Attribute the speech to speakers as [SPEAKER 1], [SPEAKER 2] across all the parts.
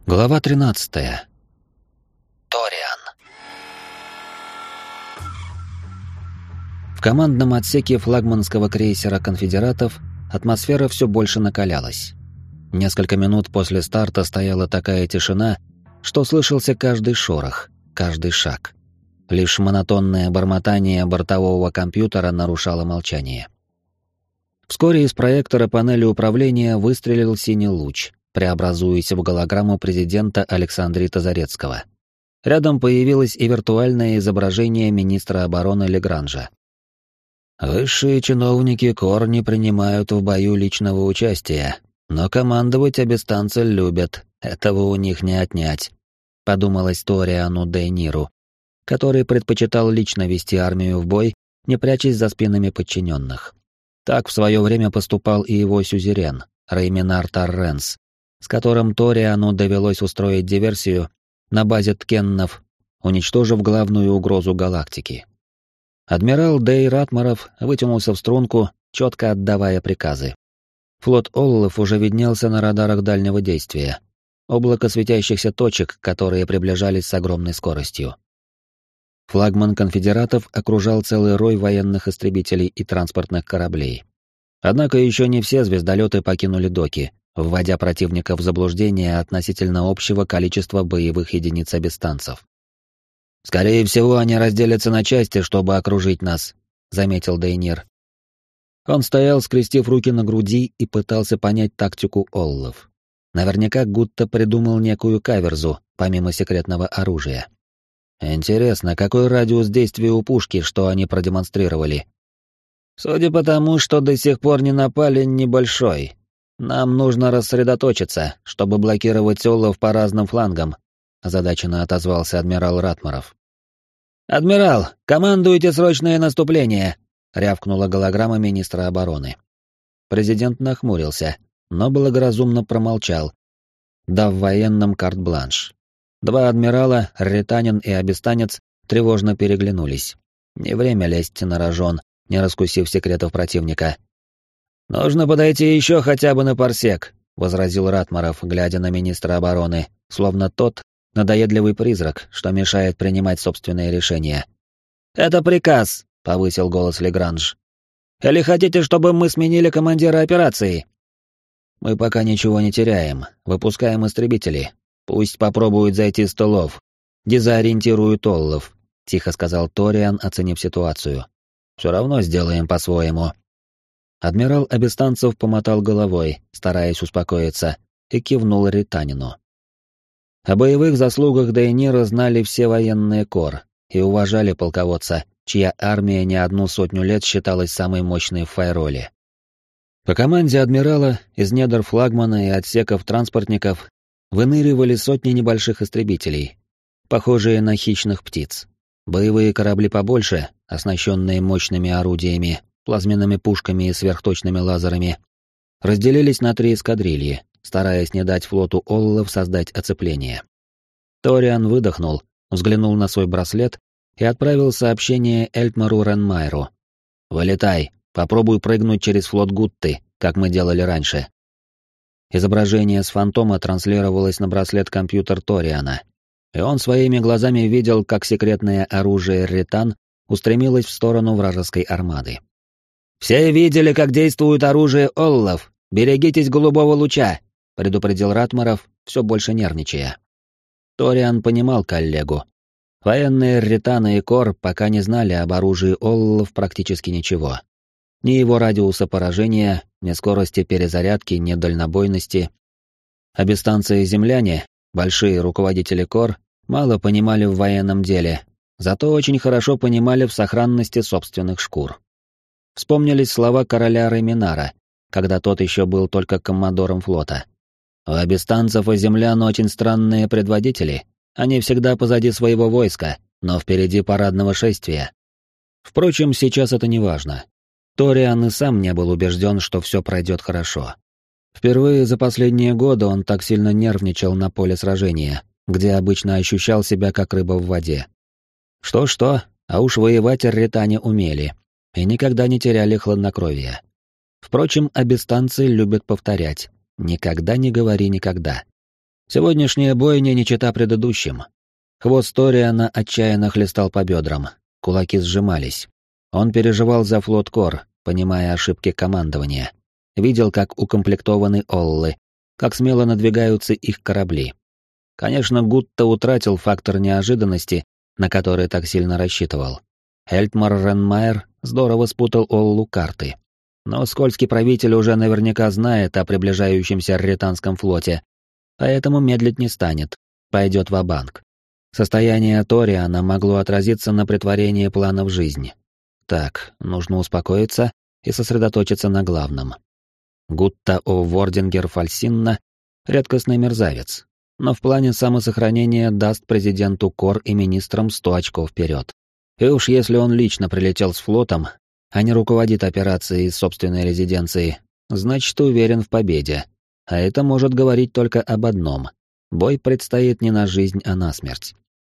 [SPEAKER 1] Глава 13.
[SPEAKER 2] Ториан.
[SPEAKER 1] В командном отсеке флагманского крейсера «Конфедератов» атмосфера все больше накалялась. Несколько минут после старта стояла такая тишина, что слышался каждый шорох, каждый шаг. Лишь монотонное бормотание бортового компьютера нарушало молчание. Вскоре из проектора панели управления выстрелил синий луч, преобразуясь в голограмму президента Александрита Зарецкого. Рядом появилось и виртуальное изображение министра обороны Легранжа. «Высшие чиновники КОР не принимают в бою личного участия, но командовать абистанцы любят, этого у них не отнять», — подумалось Ториану Дейниру, который предпочитал лично вести армию в бой, не прячась за спинами подчиненных. Так в свое время поступал и его сюзерен, Рейминар Торренс, с которым Ториану довелось устроить диверсию на базе Ткеннов, уничтожив главную угрозу галактики. Адмирал Дей Ратмаров вытянулся в струнку, четко отдавая приказы. Флот Оллов уже виднелся на радарах дальнего действия. Облако светящихся точек, которые приближались с огромной скоростью. Флагман конфедератов окружал целый рой военных истребителей и транспортных кораблей. Однако еще не все звездолеты покинули доки, вводя противника в заблуждение относительно общего количества боевых единиц абистанцев. «Скорее всего, они разделятся на части, чтобы окружить нас», — заметил Дейнир. Он стоял, скрестив руки на груди, и пытался понять тактику Оллов. Наверняка Гутта придумал некую каверзу, помимо секретного оружия. Интересно, какой радиус действия у пушки, что они продемонстрировали? «Судя по тому, что до сих пор не напали, небольшой. Нам нужно рассредоточиться, чтобы блокировать Оллов по разным флангам», — озадаченно отозвался адмирал Ратмаров. «Адмирал, командуйте срочное наступление!» — рявкнула голограмма министра обороны. Президент нахмурился, но благоразумно промолчал, дав военным карт-бланш. Два адмирала, рританин и абистанец, тревожно переглянулись. Не время лезть на рожон, не раскусив секретов противника. «Нужно подойти еще хотя бы на парсек», — возразил Ратмаров, глядя на министра обороны, словно тот надоедливый призрак, что мешает принимать собственные решения. «Это приказ», — повысил голос Легранж. «Или хотите, чтобы мы сменили командира операции?» «Мы пока ничего не теряем, выпускаем истребители. Пусть попробуют зайти с тылов, дезориентируют Оллов», — тихо сказал Ториан, оценив ситуацию. «Все равно сделаем по-своему». Адмирал Абистанцев помотал головой, стараясь успокоиться, и кивнул рританину. О боевых заслугах Дейнира знали все военные КОР и уважали полководца, чья армия не одну сотню лет считалась самой мощной в Файроле. По команде адмирала из недр флагмана и отсеков транспортников выныривали сотни небольших истребителей, похожие на хищных птиц. Боевые корабли побольше, оснащенные мощными орудиями, плазменными пушками и сверхточными лазерами, разделились на 3 эскадрильи, стараясь не дать флоту Оллов создать оцепление. Ториан выдохнул, взглянул на свой браслет и отправил сообщение Эльтмару Ренмайру. «Вылетай, попробуй прыгнуть через флот Гутты, как мы делали раньше». Изображение с фантома транслировалось на браслет-компьютер Ториана, и он своими глазами видел, как секретное оружие Рритан устремилось в сторону вражеской армады. «Все видели, как действует оружие Оллов. Берегитесь голубого луча», — предупредил Ратмаров, все больше нервничая. Ториан понимал коллегу. Военные Рритана и КОР пока не знали об оружии Оллов практически ничего. Ни его радиуса поражения, ни скорости перезарядки, ни дальнобойности. Абистанцы и земляне, большие руководители КОР, мало понимали в военном деле, зато очень хорошо понимали в сохранности собственных шкур. Вспомнились слова короля Рейминара, когда тот еще был только коммодором флота. У абистанцев и землян очень странные предводители, они всегда позади своего войска, но впереди парадного шествия. Впрочем, сейчас это не важно. Ториан и сам не был убежден, что все пройдет хорошо. Впервые за последние годы он так сильно нервничал на поле сражения, где обычно ощущал себя как рыба в воде. Что-что, а уж воевать рритане умели, и никогда не теряли хладнокровия. Впрочем, абистанцы любят повторять: «Никогда не говори никогда». Сегодняшняя бойня не чета предыдущим. Хвост Ториана отчаянно хлестал по бедрам, кулаки сжимались. Он переживал за флот Кор, понимая ошибки командования. Видел, как укомплектованы Оллы, как смело надвигаются их корабли. Конечно, Гутта утратил фактор неожиданности, на который так сильно рассчитывал. Эльтмар Ренмайер здорово спутал Оллу карты. Но скользкий правитель уже наверняка знает о приближающемся Рретанском флоте, поэтому медлить не станет, пойдет ва-банк. Состояние Ториана могло отразиться на претворении плана в жизнь. Так, нужно успокоиться и сосредоточиться на главном. Гутта о Вордингер Фальсинна — редкостный мерзавец, но в плане самосохранения даст президенту Кор и министрам 100 очков вперед. И уж если он лично прилетел с флотом, а не руководит операцией из собственной резиденции, значит, уверен в победе. А это может говорить только об одном — бой предстоит не на жизнь, а на смерть.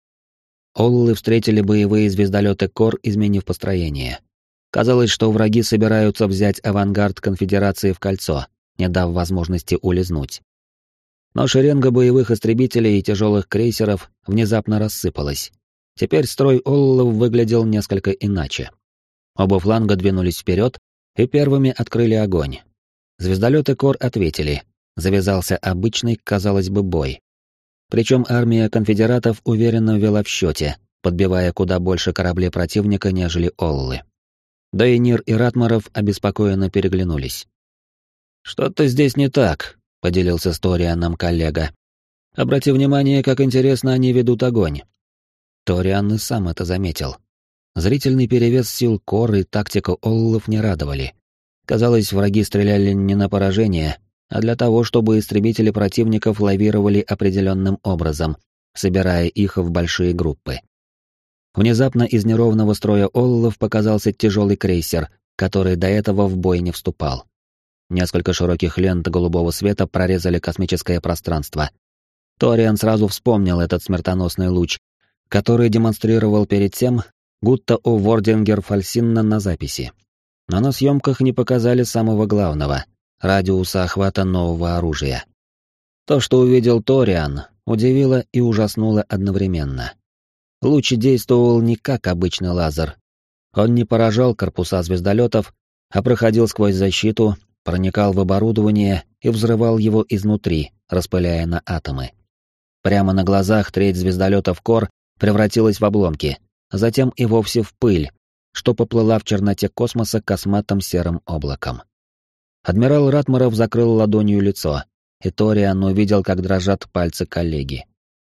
[SPEAKER 1] Оллы встретили боевые звездолеты Кор, изменив построение. Казалось, что враги собираются взять авангард конфедерации в кольцо, не дав возможности улизнуть. Но шеренга боевых истребителей и тяжелых крейсеров внезапно рассыпалась. Теперь строй Оллов выглядел несколько иначе. Оба фланга двинулись вперед и первыми открыли огонь. Звездолеты Кор ответили. Завязался обычный, казалось бы, бой. Причем армия конфедератов уверенно вела в счете, подбивая куда больше кораблей противника, нежели Оллы. Дейнир и Ратмаров обеспокоенно переглянулись. «Что-то здесь не так», — поделился с Торианом коллега. «Обрати внимание, как интересно они ведут огонь». Ториан и сам это заметил. Зрительный перевес сил Кор и тактика Оллов не радовали. Казалось, враги стреляли не на поражение, а для того, чтобы истребители противников лавировали определенным образом, собирая их в большие группы. Внезапно из неровного строя Оллов показался тяжелый крейсер, который до этого в бой не вступал. Несколько широких лент голубого света прорезали космическое пространство. Ториан сразу вспомнил этот смертоносный луч, который демонстрировал перед тем Гутта о Вордингер Фальсинна на записи. Но на съемках не показали самого главного — радиуса охвата нового оружия. То, что увидел Ториан, удивило и ужаснуло одновременно. Луч действовал не как обычный лазер. Он не поражал корпуса звездолетов, а проходил сквозь защиту, проникал в оборудование и взрывал его изнутри, распыляя на атомы. Прямо на глазах треть звездолетов Кор превратилась в обломки, а затем и вовсе в пыль, что поплыла в черноте космоса косматым серым облаком. Адмирал Ратмаров закрыл ладонью лицо, и Ториан увидел, как дрожат пальцы коллеги.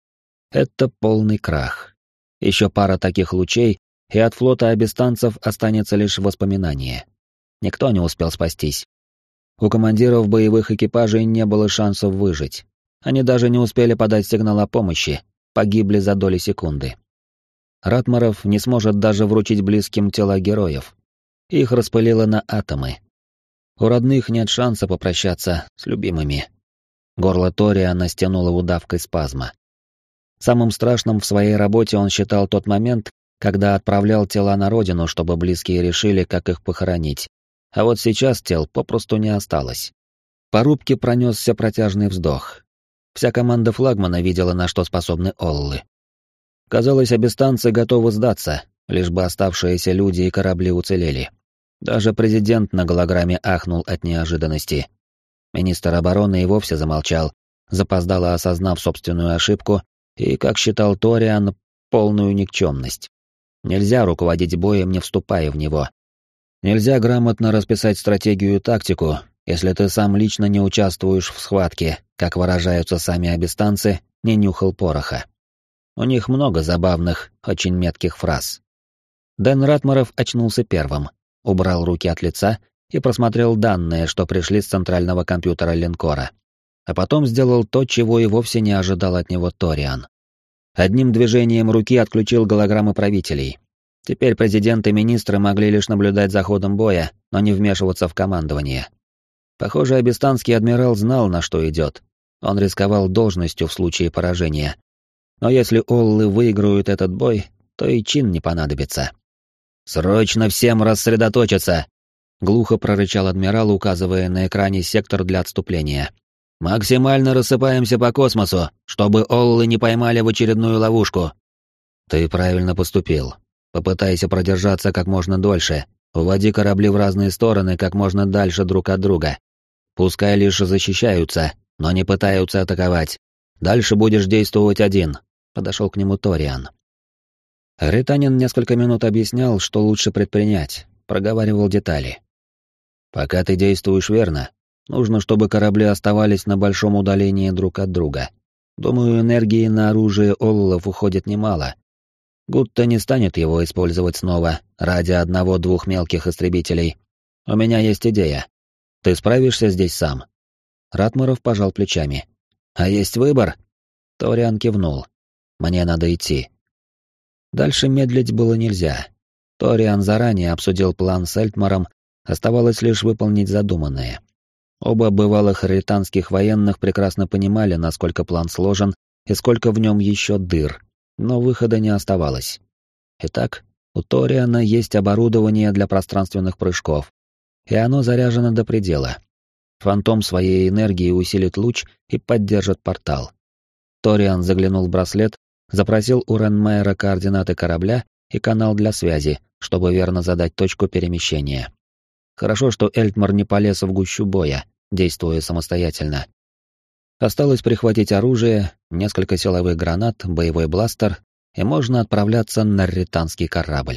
[SPEAKER 1] Это полный крах. Еще пара таких лучей, и от флота абистанцев останется лишь воспоминание. Никто не успел спастись. У командиров боевых экипажей не было шансов выжить. Они даже не успели подать сигнал о помощи, погибли за доли секунды. Ратмаров не сможет даже вручить близким тела героев. Их распылило на атомы. У родных нет шанса попрощаться с любимыми. Горло Ториана стянуло удавкой спазма. Самым страшным в своей работе он считал тот момент, когда отправлял тела на родину, чтобы близкие решили, как их похоронить. А вот сейчас тел попросту не осталось. По рубке пронесся протяжный вздох. Вся команда флагмана видела, на что способны Оллы. Казалось, абистанцы готовы сдаться, лишь бы оставшиеся люди и корабли уцелели. Даже президент на голограмме ахнул от неожиданности. Министр обороны и вовсе замолчал, запоздало осознав собственную ошибку и, как считал Ториан, полную никчемность. Нельзя руководить боем, не вступая в него. Нельзя грамотно расписать стратегию и тактику, если ты сам лично не участвуешь в схватке, как выражаются сами абистанцы, не нюхал пороха. У них много забавных, очень метких фраз. Дэн Ратмаров очнулся первым, убрал руки от лица и просмотрел данные, что пришли с центрального компьютера линкора. А потом сделал то, чего и вовсе не ожидал от него Ториан. Одним движением руки отключил голограммы правителей. Теперь президент и министры могли лишь наблюдать за ходом боя, но не вмешиваться в командование. Похоже, абистанский адмирал знал, на что идет. Он рисковал должностью в случае поражения. Но если Оллы выиграют этот бой, то и чин не понадобится. «Срочно всем рассредоточиться!» — глухо прорычал адмирал, указывая на экране сектор для отступления. «Максимально рассыпаемся по космосу, чтобы Оллы не поймали в очередную ловушку». «Ты правильно поступил. Попытайся продержаться как можно дольше. Уводи корабли в разные стороны как можно дальше друг от друга. Пускай лишь защищаются, но не пытаются атаковать. Дальше будешь действовать один», — подошел к нему Ториан. Ританин несколько минут объяснял, что лучше предпринять, проговаривал детали. «Пока ты действуешь верно, нужно, чтобы корабли оставались на большом удалении друг от друга. Думаю, энергии на оружие Оллов уходит немало. Гутта не станет его использовать снова ради одного-двух мелких истребителей. У меня есть идея. Ты справишься здесь сам?» Ратмаров пожал плечами. «А есть выбор?» Ториан кивнул. «Мне надо идти». Дальше медлить было нельзя. Ториан заранее обсудил план с Эльтмаром, оставалось лишь выполнить задуманное. Оба бывалых ританских военных прекрасно понимали, насколько план сложен и сколько в нем еще дыр, но выхода не оставалось. Итак, у Ториана есть оборудование для пространственных прыжков, и оно заряжено до предела. Фантом своей энергией усилит луч и поддержит портал. Ториан заглянул в браслет, запросил у Ренмейера координаты корабля и канал для связи, чтобы верно задать точку перемещения. Хорошо, что Эльтмар не полез в гущу боя, действуя самостоятельно. Осталось прихватить оружие, несколько силовых гранат, боевой бластер, и можно отправляться на ританский корабль.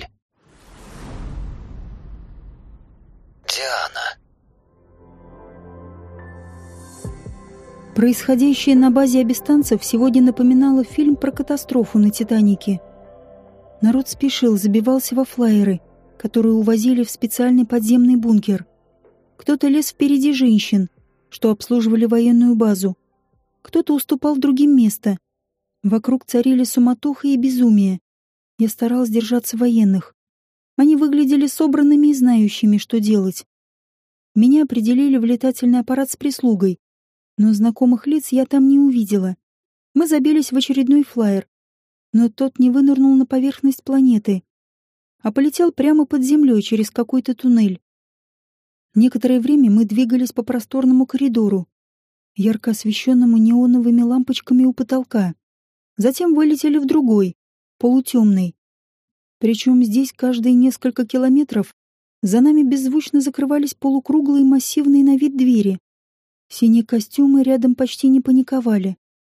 [SPEAKER 2] Диана.
[SPEAKER 3] Происходящее на базе абистанцев сегодня напоминало фильм про катастрофу на «Титанике». Народ спешил, забивался во флайеры, которые увозили в специальный подземный бункер. Кто-то лез впереди женщин, что обслуживали военную базу. Кто-то уступал другим место. Вокруг царили суматоха и безумие. Я старалась держаться военных. Они выглядели собранными и знающими, что делать. Меня определили в летательный аппарат с прислугой, но знакомых лиц я там не увидела. Мы забились в очередной флайер, но тот не вынырнул на поверхность планеты, а полетел прямо под землей через какой-то туннель. Некоторое время мы двигались по просторному коридору, ярко освещенному неоновыми лампочками у потолка. Затем вылетели в другой, полутемный. Причем здесь каждые несколько километров за нами беззвучно закрывались полукруглые массивные на вид двери. Синие костюмы рядом почти не паниковали.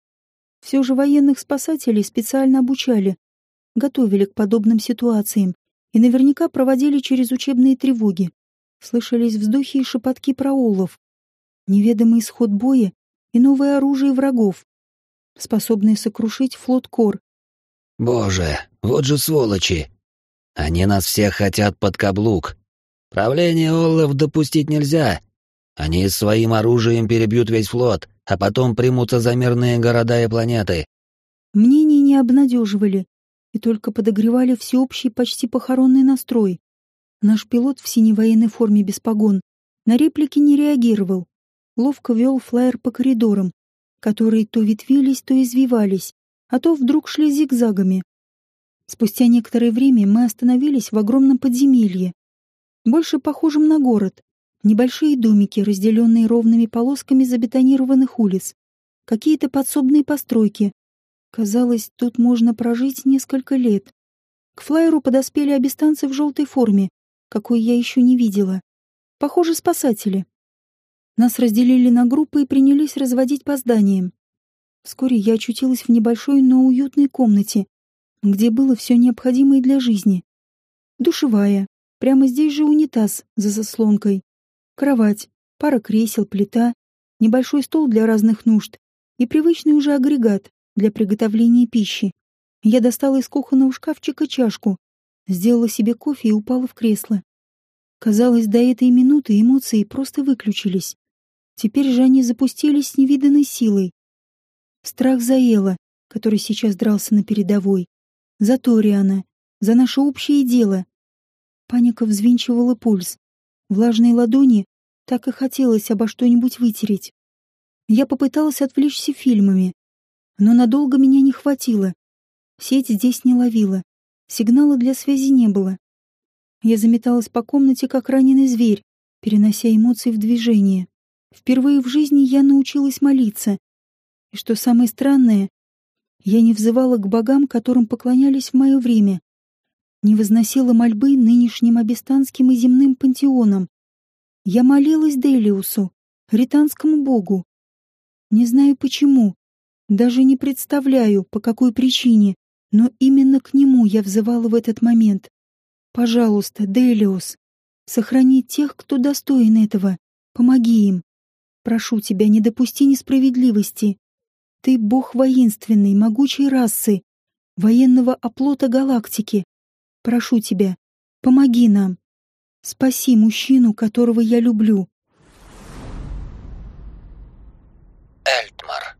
[SPEAKER 3] Все же военных спасателей специально обучали, готовили к подобным ситуациям и наверняка проводили через учебные тревоги. Слышались вздохи и шепотки про олов, неведомый исход боя и новое оружие врагов, способное сокрушить флот Кор.
[SPEAKER 1] «Боже, вот же сволочи! Они нас всех хотят под каблук. Правление Оллов допустить нельзя. Они своим оружием перебьют весь флот, а потом примутся за мирные города и планеты».
[SPEAKER 3] Мнения не обнадеживали и только подогревали всеобщий почти похоронный настрой. Наш пилот в синей военной форме без погон на реплики не реагировал, ловко вел флайер по коридорам, которые то ветвились, то извивались, а то вдруг шли зигзагами. Спустя некоторое время мы остановились в огромном подземелье, больше похожем на город. Небольшие домики, разделенные ровными полосками забетонированных улиц, какие-то подсобные постройки. Казалось, тут можно прожить несколько лет. К флайеру подоспели абистанцы в желтой форме, какой я еще не видела. Похоже, спасатели. Нас разделили на группы и принялись разводить по зданиям. Вскоре я очутилась в небольшой, но уютной комнате, где было все необходимое для жизни. Душевая, прямо здесь же унитаз за заслонкой. Кровать, пара кресел, плита, небольшой стол для разных нужд и привычный уже агрегат для приготовления пищи. Я достала из кухонного шкафчика чашку, сделала себе кофе и упала в кресло. Казалось, до этой минуты эмоции просто выключились. Теперь же они запустились с невиданной силой. Страх за Эла, который сейчас дрался на передовой, за Ториана, за наше общее дело. Паника взвинчивала пульс. Влажные ладони так и хотелось обо что-нибудь вытереть. Я попыталась отвлечься фильмами, но надолго меня не хватило. Сеть здесь не ловила, сигнала для связи не было. Я заметалась по комнате, как раненый зверь, перенося эмоции в движение. Впервые в жизни я научилась молиться. И что самое странное, я не взывала к богам, которым поклонялись в мое время, не возносила мольбы нынешним абистанским и земным пантеонам. Я молилась Делиусу, ританскому богу. Не знаю почему, даже не представляю, по какой причине, но именно к нему я взывала в этот момент. Пожалуйста, Делиус, сохрани тех, кто достоин этого. Помоги им. Прошу тебя, не допусти несправедливости. Ты бог воинственной, могучей расы, военного оплота галактики. Прошу тебя, помоги нам. Спаси мужчину, которого я люблю.
[SPEAKER 1] Эльтмар.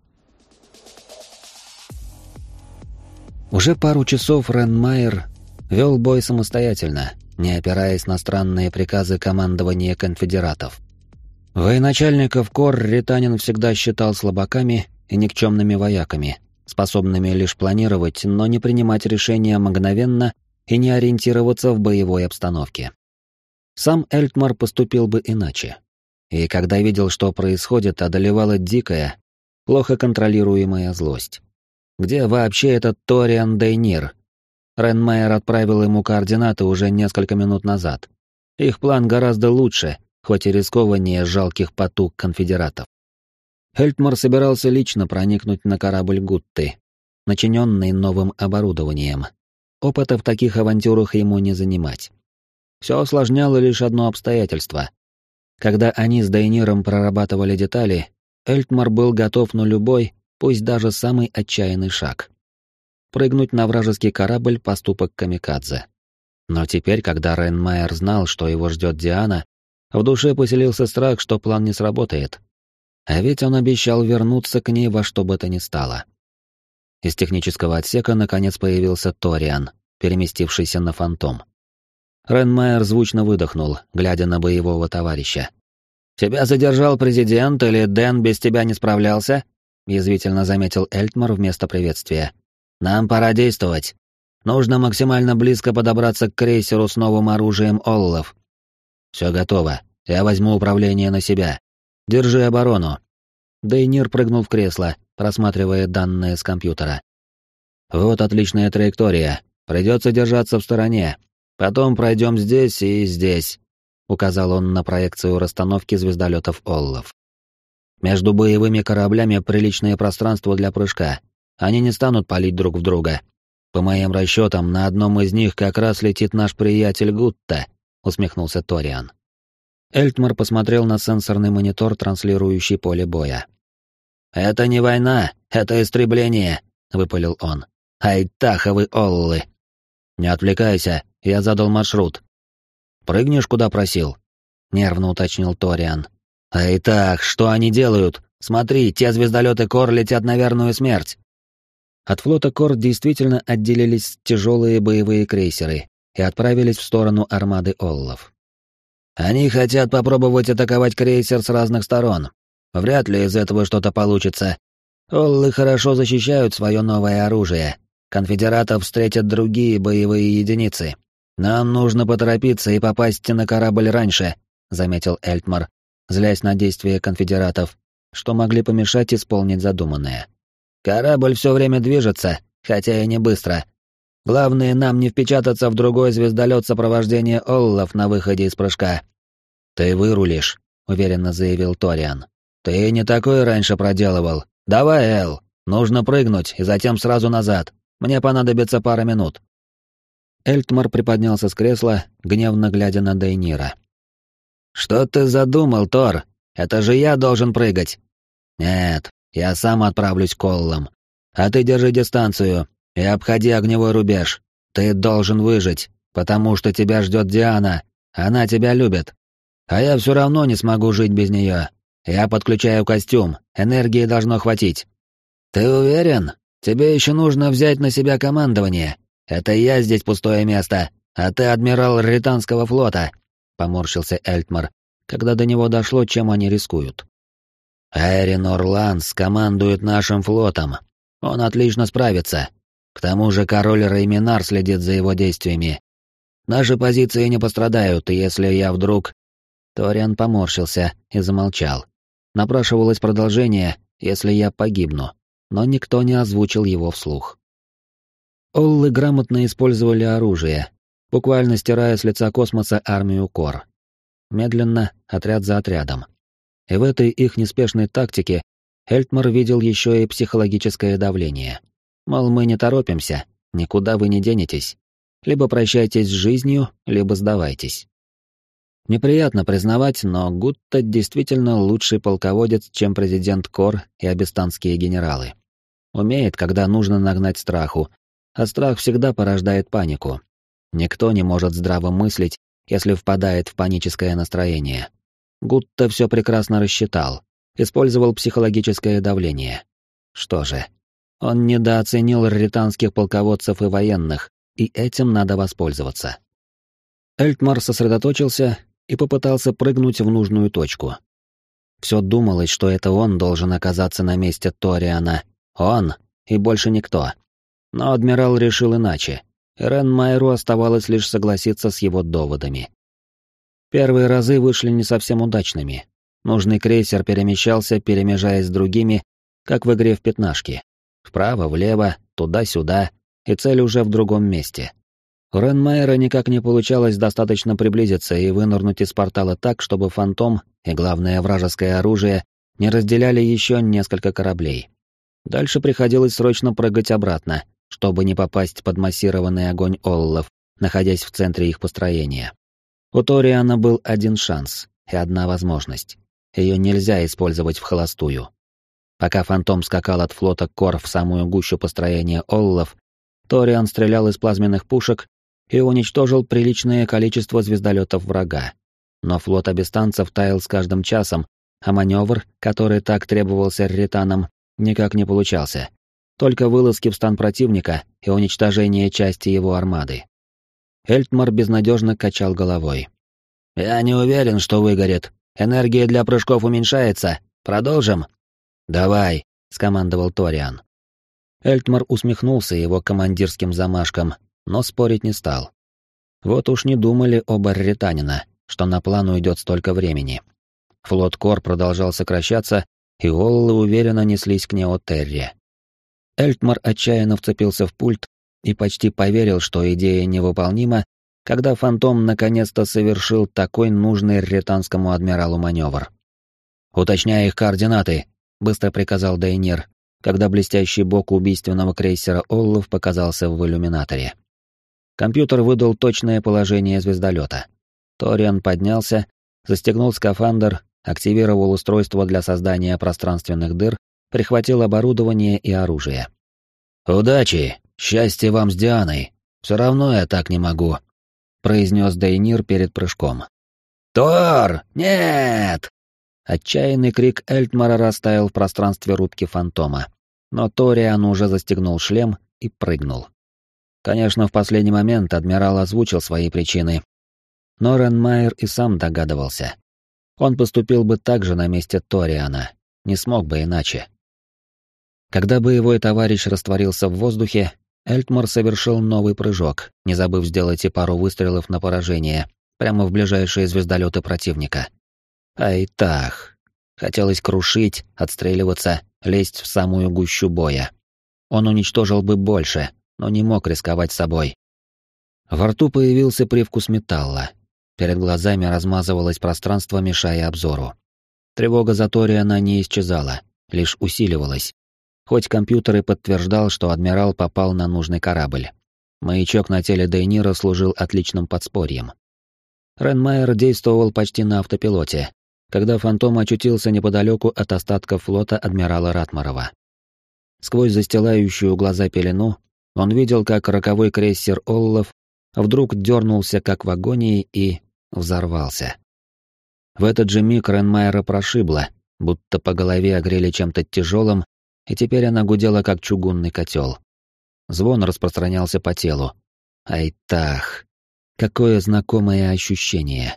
[SPEAKER 1] Уже пару часов Ренмайер вел бой самостоятельно, не опираясь на странные приказы командования конфедератов. Военачальников Кор Ританин всегда считал слабаками и никчемными вояками, способными лишь планировать, но не принимать решения мгновенно и не ориентироваться в боевой обстановке. Сам Эльтмар поступил бы иначе. И когда видел, что происходит, одолевала дикая, плохо контролируемая злость. Где вообще этот Ториан Дейнир? Ренмайер отправил ему координаты уже несколько минут назад. Их план гораздо лучше, хоть и рискованнее жалких потуг конфедератов. Эльтмар собирался лично проникнуть на корабль Гутты, начиненный новым оборудованием. Опыта в таких авантюрах ему не занимать. Все осложняло лишь одно обстоятельство. Когда они с Дейниром прорабатывали детали, Эльтмар был готов на любой, пусть даже самый отчаянный шаг. Прыгнуть на вражеский корабль — поступок камикадзе. Но теперь, когда Ренмайер знал, что его ждет Диана, в душе поселился страх, что план не сработает. А ведь он обещал вернуться к ней во что бы то ни стало. Из технического отсека наконец появился Ториан, переместившийся на фантом. Ренмайер звучно выдохнул, глядя на боевого товарища. «Тебя задержал президент или Дэн без тебя не справлялся?» — язвительно заметил Эльтмар вместо приветствия. «Нам пора действовать. Нужно максимально близко подобраться к крейсеру с новым оружием Оллов». «Все готово. Я возьму управление на себя. Держи оборону». Дейнир прыгнул в кресло, просматривая данные с компьютера. «Вот отличная траектория. Придется держаться в стороне. Потом пройдем здесь и здесь», — указал он на проекцию расстановки звездолетов Оллов. «Между боевыми кораблями приличное пространство для прыжка. Они не станут палить друг в друга. По моим расчетам, на одном из них как раз летит наш приятель Гутта», — усмехнулся Ториан. Эльтмар посмотрел на сенсорный монитор, транслирующий поле боя. «Это не война, это истребление», — выпалил он. «Айтаховы Оллы». «Не отвлекайся, я задал маршрут». «Прыгнешь, куда просил?» — нервно уточнил Ториан. «Айтах, что они делают? Смотри, те звездолеты Кор летят на верную смерть». От флота Кор действительно отделились тяжелые боевые крейсеры и отправились в сторону армады Оллов. «Они хотят попробовать атаковать крейсер с разных сторон. Вряд ли из этого что-то получится. Оллы хорошо защищают свое новое оружие. Конфедератов встретят другие боевые единицы. Нам нужно поторопиться и попасть на корабль раньше», — заметил Эльтмар, злясь на действия конфедератов, что могли помешать исполнить задуманное. «Корабль все время движется, хотя и не быстро. Главное, нам не впечататься в другой звездолет сопровождения Оллов на выходе из прыжка». «Ты вырулишь», — уверенно заявил Ториан. «Ты не такое раньше проделывал. Давай, Эл, нужно прыгнуть и затем сразу назад. Мне понадобится пара минут». Эльтмар приподнялся с кресла, гневно глядя на Дейнира. «Что ты задумал, Тор? Это же я должен прыгать». «Нет, я сам отправлюсь к Оллам. А ты держи дистанцию и обходи огневой рубеж. Ты должен выжить, потому что тебя ждет Диана. Она тебя любит. А я все равно не смогу жить без нее. Я подключаю костюм, энергии должно хватить». «Ты уверен? Тебе еще нужно взять на себя командование. Это я здесь пустое место, а ты адмирал Ританского флота», — поморщился Эльтмар, когда до него дошло, чем они рискуют. «Эрин Орланс командует нашим флотом. Он отлично справится. К тому же король Рейминар следит за его действиями. Наши позиции не пострадают, если я вдруг...» Ториан поморщился и замолчал. Напрашивалось продолжение, если я погибну, но никто не озвучил его вслух. Оллы грамотно использовали оружие, буквально стирая с лица космоса армию Кор. Медленно, отряд за отрядом. И в этой их неспешной тактике Эльтмар видел еще и психологическое давление. Мол, мы не торопимся, никуда вы не денетесь. Либо прощайтесь с жизнью, либо сдавайтесь. Неприятно признавать, но Гутта действительно лучший полководец, чем президент Кор и абистанские генералы. Умеет, когда нужно нагнать страху, а страх всегда порождает панику. Никто не может здраво мыслить, если впадает в паническое настроение. Гутта все прекрасно рассчитал, использовал психологическое давление. Что же, он недооценил раританских полководцев и военных, и этим надо воспользоваться. Эльтмар сосредоточился и попытался прыгнуть в нужную точку. Все думалось, что это он должен оказаться на месте Ториана. Он и больше никто. Но адмирал решил иначе, и Ренмайеру оставалось лишь согласиться с его доводами. Первые разы вышли не совсем удачными. Нужный крейсер перемещался, перемежаясь с другими, как в игре в пятнашки. Вправо, влево, туда-сюда, и цель уже в другом месте. У Ренмайера никак не получалось достаточно приблизиться и вынырнуть из портала так, чтобы фантом и, главное, вражеское оружие не разделяли еще несколько кораблей. Дальше приходилось срочно прыгать обратно, чтобы не попасть под массированный огонь оллов, находясь в центре их построения. У Ториана был один шанс и одна возможность. Ее нельзя использовать вхолостую. Пока фантом скакал от флота Кор в самую гущу построения оллов, Ториан стрелял из плазменных пушек и уничтожил приличное количество звездолетов врага. Но флот абистанцев таял с каждым часом, а маневр, который так требовался раританам, никак не получался. Только вылазки в стан противника и уничтожение части его армады. Эльтмар безнадежно качал головой. «Я не уверен, что выгорит. Энергия для прыжков уменьшается. Продолжим?» «Давай», — скомандовал Ториан. Эльтмар усмехнулся его командирским замашком, но спорить не стал. Вот уж не думали оба раританина, что на план уйдет столько времени. Флот Кор продолжал сокращаться, и оллы уверенно неслись к Неотерре. Эльтмар отчаянно вцепился в пульт и почти поверил, что идея невыполнима, когда фантом наконец-то совершил такой нужный раританскому адмиралу маневр. «Уточняй их координаты», — быстро приказал Дейнир, когда блестящий бок убийственного крейсера Оллов показался в иллюминаторе. Компьютер выдал точное положение звездолета. Ториан поднялся, застегнул скафандр, активировал устройство для создания пространственных дыр, прихватил оборудование и оружие. «Удачи! Счастья вам с Дианой! Все равно я так не могу», — произнес Дейнир перед прыжком. «Тор! Нет!» Отчаянный крик Эльтмара растаял в пространстве рубки фантома, но Ториан уже застегнул шлем и прыгнул. Конечно, в последний момент адмирал озвучил свои причины, но Ренмайер и сам догадывался. Он поступил бы так же на месте Ториана, не смог бы иначе. Когда боевой товарищ растворился в воздухе, Эльтмар совершил новый прыжок, не забыв сделать и пару выстрелов на поражение, прямо в ближайшие звездолеты противника. Айтах. Хотелось крушить, отстреливаться, лезть в самую гущу боя. Он уничтожил бы больше, но не мог рисковать собой. Во рту появился привкус металла. Перед глазами размазывалось пространство, мешая обзору. Тревога за Ториана не исчезала, лишь усиливалась. Хоть компьютер и подтверждал, что адмирал попал на нужный корабль. Маячок на теле Дейнира служил отличным подспорьем. Ренмайер действовал почти на автопилоте, когда фантом очутился неподалеку от остатков флота адмирала Ратмарова. Сквозь застилающую глаза пелену он видел, как роковой крейсер Оллов вдруг дернулся, как в агонии, и взорвался. В этот же миг Ренмайера прошибло, будто по голове огрели чем-то тяжелым, и теперь она гудела, как чугунный котел. Звон распространялся по телу. Айтах! Какое знакомое ощущение!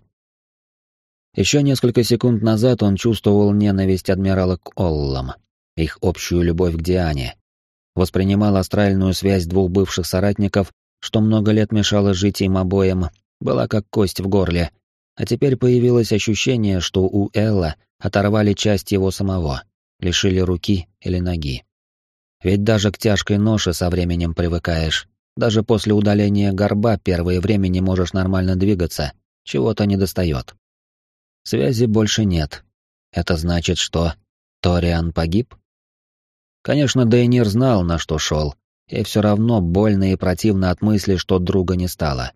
[SPEAKER 1] Еще несколько секунд назад он чувствовал ненависть адмирала к Оллам, их общую любовь к Диане. Воспринимал астральную связь двух бывших соратников, что много лет мешало жить им обоим, была как кость в горле, А теперь появилось ощущение, что у Элла оторвали часть его самого, лишили руки или ноги. Ведь даже к тяжкой ноше со временем привыкаешь. Даже после удаления горба первое время не можешь нормально двигаться, чего-то недостает. Связи больше нет. Это значит, что Ториан погиб? Конечно, Дейнир знал, на что шел, и все равно больно и противно от мысли, что друга не стало.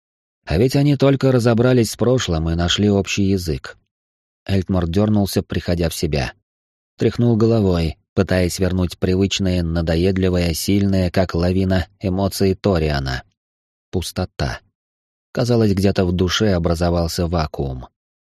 [SPEAKER 1] А ведь они только разобрались с прошлым и нашли общий язык. Эльтмар дернулся, приходя в себя. Тряхнул головой, пытаясь вернуть привычные, надоедливые, сильные, как лавина, эмоции Ториана. Пустота. Казалось, где-то в душе образовался вакуум.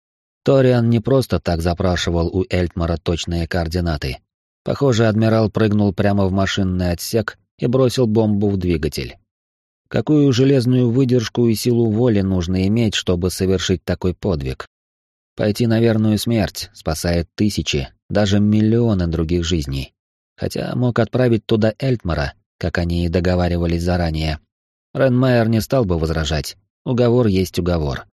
[SPEAKER 1] Ториан не просто так запрашивал у Эльтмара точные координаты. Похоже, адмирал прыгнул прямо в машинный отсек и бросил бомбу в двигатель. Какую железную выдержку и силу воли нужно иметь, чтобы совершить такой подвиг? Пойти на верную смерть спасает тысячи, даже миллионы других жизней. Хотя мог отправить туда Эльтмара, как они и договаривались заранее. Ренмайер не стал бы возражать. Уговор есть уговор.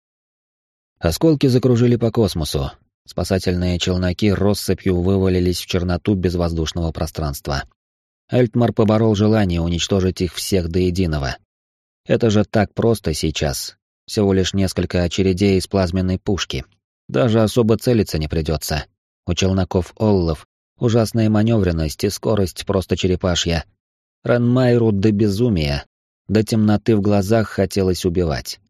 [SPEAKER 1] Осколки закружили по космосу. Спасательные челноки россыпью вывалились в черноту безвоздушного пространства. Эльтмар поборол желание уничтожить их всех до единого. Это же так просто сейчас. Всего лишь несколько очередей из плазменной пушки. Даже особо целиться не придется. У челноков Оллов ужасная маневренность и скорость просто черепашья. Ренмайеру до безумия, до темноты в глазах хотелось убивать.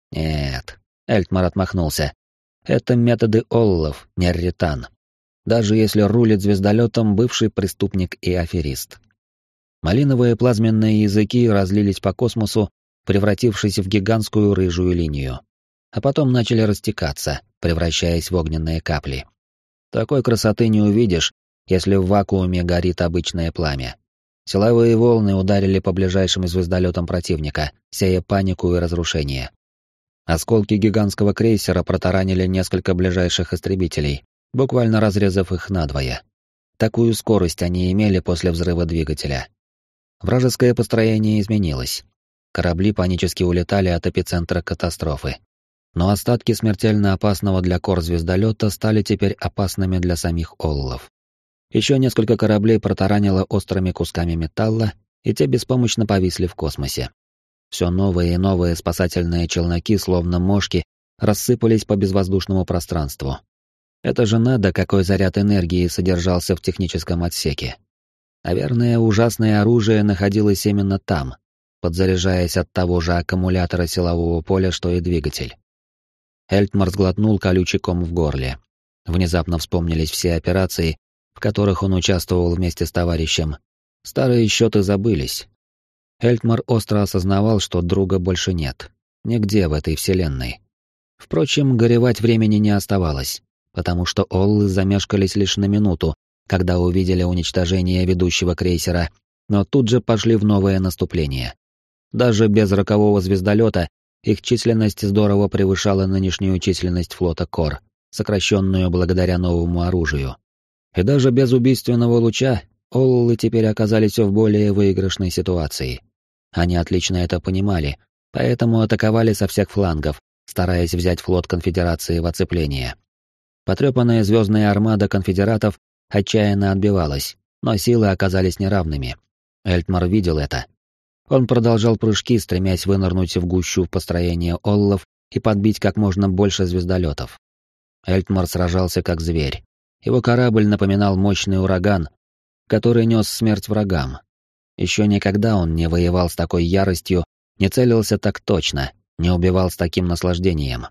[SPEAKER 1] Нет, Эльтмар отмахнулся. Это методы Оллов, не Арритан. Даже если рулит звездолетом бывший преступник и аферист. Малиновые плазменные языки разлились по космосу, превратившись в гигантскую рыжую линию. А потом начали растекаться, превращаясь в огненные капли. Такой красоты не увидишь, если в вакууме горит обычное пламя. Силовые волны ударили по ближайшим звездолетам противника, сея панику и разрушение. Осколки гигантского крейсера протаранили несколько ближайших истребителей, буквально разрезав их надвое. Такую скорость они имели после взрыва двигателя. Вражеское построение изменилось. Корабли панически улетали от эпицентра катастрофы. Но остатки смертельно опасного для кор звездолета стали теперь опасными для самих Оллов. Еще несколько кораблей протаранило острыми кусками металла, и те беспомощно повисли в космосе. Все новые и новые спасательные челноки, словно мошки, рассыпались по безвоздушному пространству. Это же надо, какой заряд энергии содержался в техническом отсеке. Наверное, ужасное оружие находилось именно там, подзаряжаясь от того же аккумулятора силового поля, что и двигатель. Эльтмар сглотнул колючий ком в горле. Внезапно вспомнились все операции, в которых он участвовал вместе с товарищем. Старые счеты забылись. Эльтмар остро осознавал, что друга больше нет. Нигде в этой вселенной. Впрочем, горевать времени не оставалось, потому что Оллы замешкались лишь на минуту, когда увидели уничтожение ведущего крейсера, но тут же пошли в новое наступление. Даже без рокового звездолета их численность здорово превышала нынешнюю численность флота Кор, сокращенную благодаря новому оружию. И даже без убийственного луча Оллы теперь оказались в более выигрышной ситуации. Они отлично это понимали, поэтому атаковали со всех флангов, стараясь взять флот Конфедерации в оцепление. Потрепанная звездная армада конфедератов отчаянно отбивалась, но силы оказались неравными. Эльтмар видел это. Он продолжал прыжки, стремясь вынырнуть в гущу построения Оллов и подбить как можно больше звездолетов. Эльтмар сражался как зверь. Его корабль напоминал мощный ураган, который нес смерть врагам. Еще никогда он не воевал с такой яростью, не целился так точно, не убивал с таким наслаждением.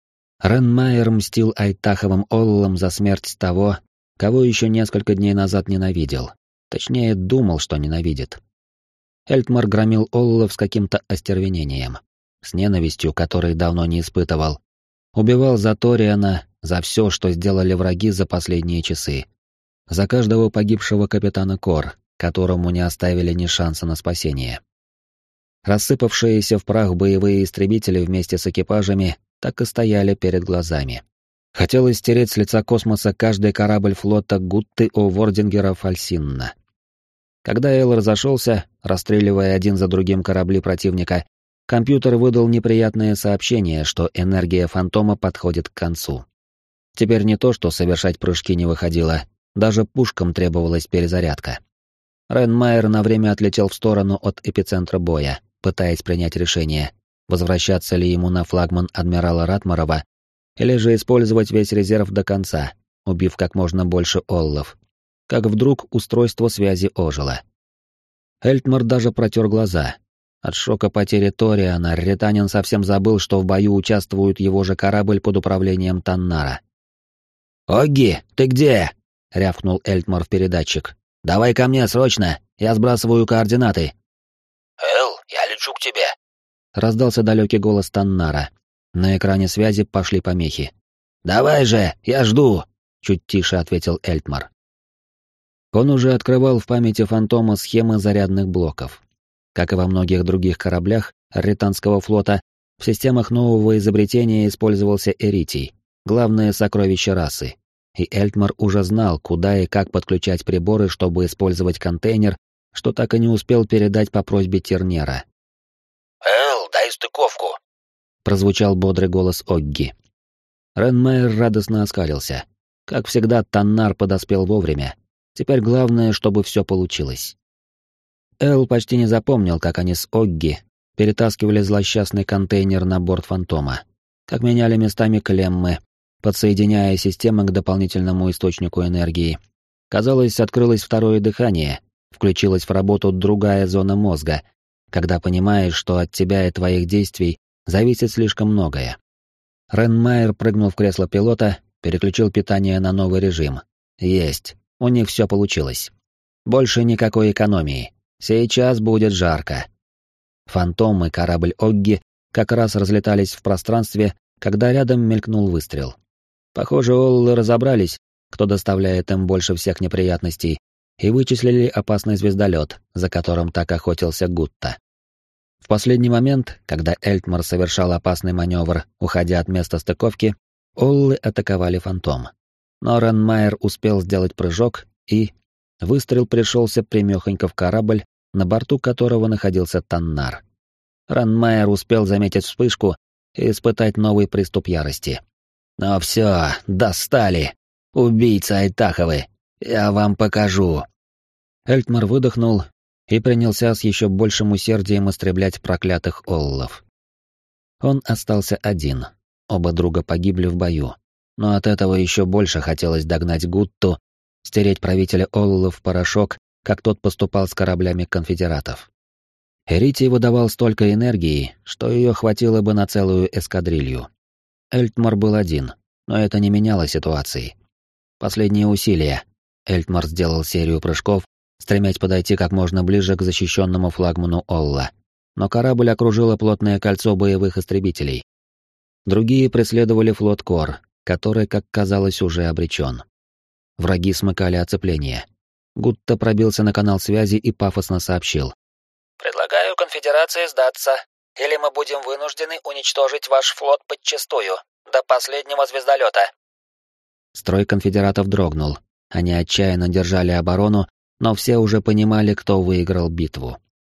[SPEAKER 1] Ренмайер мстил Айтаховым Оллам за смерть того, кого еще несколько дней назад ненавидел. Точнее, думал, что ненавидит. Эльтмар громил Оллов с каким-то остервенением, с ненавистью, которой давно не испытывал. Убивал за Ториана, за все, что сделали враги за последние часы. За каждого погибшего капитана Кор, которому не оставили ни шанса на спасение. Рассыпавшиеся в прах боевые истребители вместе с экипажами так и стояли перед глазами. Хотелось стереть с лица космоса каждый корабль флота Гутты о Вордингера Фальсинна. Когда Эл разошелся, расстреливая один за другим корабли противника, компьютер выдал неприятное сообщение, что энергия фантома подходит к концу. Теперь не то, что совершать прыжки не выходило, даже пушкам требовалась перезарядка. Ренмайер на время отлетел в сторону от эпицентра боя, пытаясь принять решение, возвращаться ли ему на флагман адмирала Ратмарова, или же использовать весь резерв до конца, убив как можно больше оллов. Как вдруг устройство связи ожило. Эльтмар даже протер глаза. От шока потери Ториана ританин совсем забыл, что в бою участвует его же корабль под управлением Таннара. «Огги, ты где?» — рявкнул Эльтмар в передатчик. «Давай ко мне, срочно! Я сбрасываю координаты!»
[SPEAKER 2] «Эл, я лечу к тебе!»
[SPEAKER 1] — раздался далекий голос Таннара. На экране связи пошли помехи. «Давай же, я жду!» — чуть тише ответил Эльтмар. Он уже открывал в памяти фантома схемы зарядных блоков. Как и во многих других кораблях Ританского флота, в системах нового изобретения использовался эритий, главное сокровище расы. И Эльтмар уже знал, куда и как подключать приборы, чтобы использовать контейнер, что так и не успел передать по просьбе Тернера.
[SPEAKER 2] «Эл, дай стыковку!»
[SPEAKER 1] — прозвучал бодрый голос Огги. Ренмайер радостно оскалился. Как всегда, Таннар подоспел вовремя. Теперь главное, чтобы все получилось. Эл почти не запомнил, как они с Огги перетаскивали злосчастный контейнер на борт Фантома, как меняли местами клеммы, подсоединяя системы к дополнительному источнику энергии. Казалось, открылось второе дыхание, включилась в работу другая зона мозга, когда понимаешь, что от тебя и твоих действий зависит слишком многое. Ренмайер прыгнул в кресло пилота, переключил питание на новый режим. Есть, у них все получилось. Больше никакой экономии. Сейчас будет жарко. Фантом и корабль Огги как раз разлетались в пространстве, когда рядом мелькнул выстрел. Похоже, оллы разобрались, кто доставляет им больше всех неприятностей, и вычислили опасный звездолет, за которым так охотился Гутта. В последний момент, когда Эльтмар совершал опасный маневр, уходя от места стыковки, оллы атаковали фантом. Но Ренмайер успел сделать прыжок, и выстрел пришелся прямехонько в корабль, на борту которого находился Таннар. Ренмайер успел заметить вспышку и испытать новый приступ ярости. «Ну все, достали! Убийцы Айтаховы! Я вам покажу!» Эльтмар выдохнул и принялся с еще большим усердием истреблять проклятых оллов. Он остался один. Оба друга погибли в бою. Но от этого еще больше хотелось догнать Гутту, стереть правителя оллов в порошок, как тот поступал с кораблями конфедератов. Эритий выдавал столько энергии, что ее хватило бы на целую эскадрилью. Эльтмар был один, но это не меняло ситуации. Последние усилия. Эльтмар сделал серию прыжков, стремясь подойти как можно ближе к защищенному флагману Олла. Но корабль окружило плотное кольцо боевых истребителей. Другие преследовали флот Кор, который, как казалось, уже обречен. Враги смыкали оцепление. Гутта пробился на канал связи и пафосно сообщил.
[SPEAKER 2] «Предлагаю конфедерации сдаться, или мы будем вынуждены уничтожить ваш флот подчистую, до последнего звездолета».
[SPEAKER 1] Строй конфедератов дрогнул. Они отчаянно держали оборону, но все уже понимали, кто выиграл битву.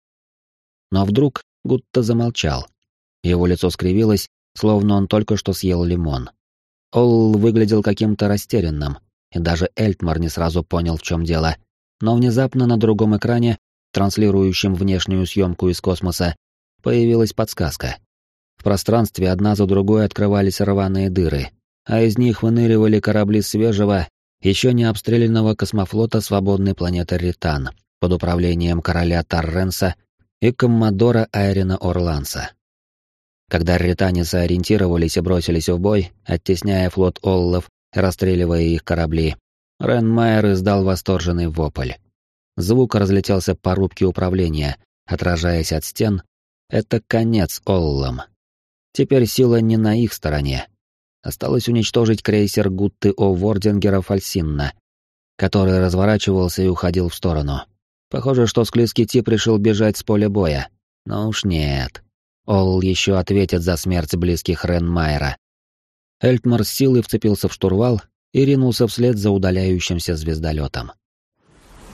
[SPEAKER 1] Но вдруг Гутта замолчал. Его лицо скривилось, словно он только что съел лимон. Олл выглядел каким-то растерянным, и даже Эльтмар не сразу понял, в чем дело. Но внезапно на другом экране, транслирующем внешнюю съемку из космоса, появилась подсказка. В пространстве одна за другой открывались рваные дыры, а из них выныривали корабли свежего, еще не обстрелянного космофлота свободной планеты Ритан под управлением короля Тарренса и коммодора Айрена Орланса. Когда ритане сориентировались и бросились в бой, оттесняя флот оллов и расстреливая их корабли, Ренмайер издал восторженный вопль. Звук разлетелся по рубке управления, отражаясь от стен. Это конец оллам. Теперь сила не на их стороне. Осталось уничтожить крейсер Гутты О. Вордингера Фальсинна, который разворачивался и уходил в сторону. Похоже, что склизкий тип решил бежать с поля боя. Но уж нет. Олл еще ответит за смерть близких Ренмайера. Эльтмар с силой вцепился в штурвал и ринулся вслед за удаляющимся звездолетом.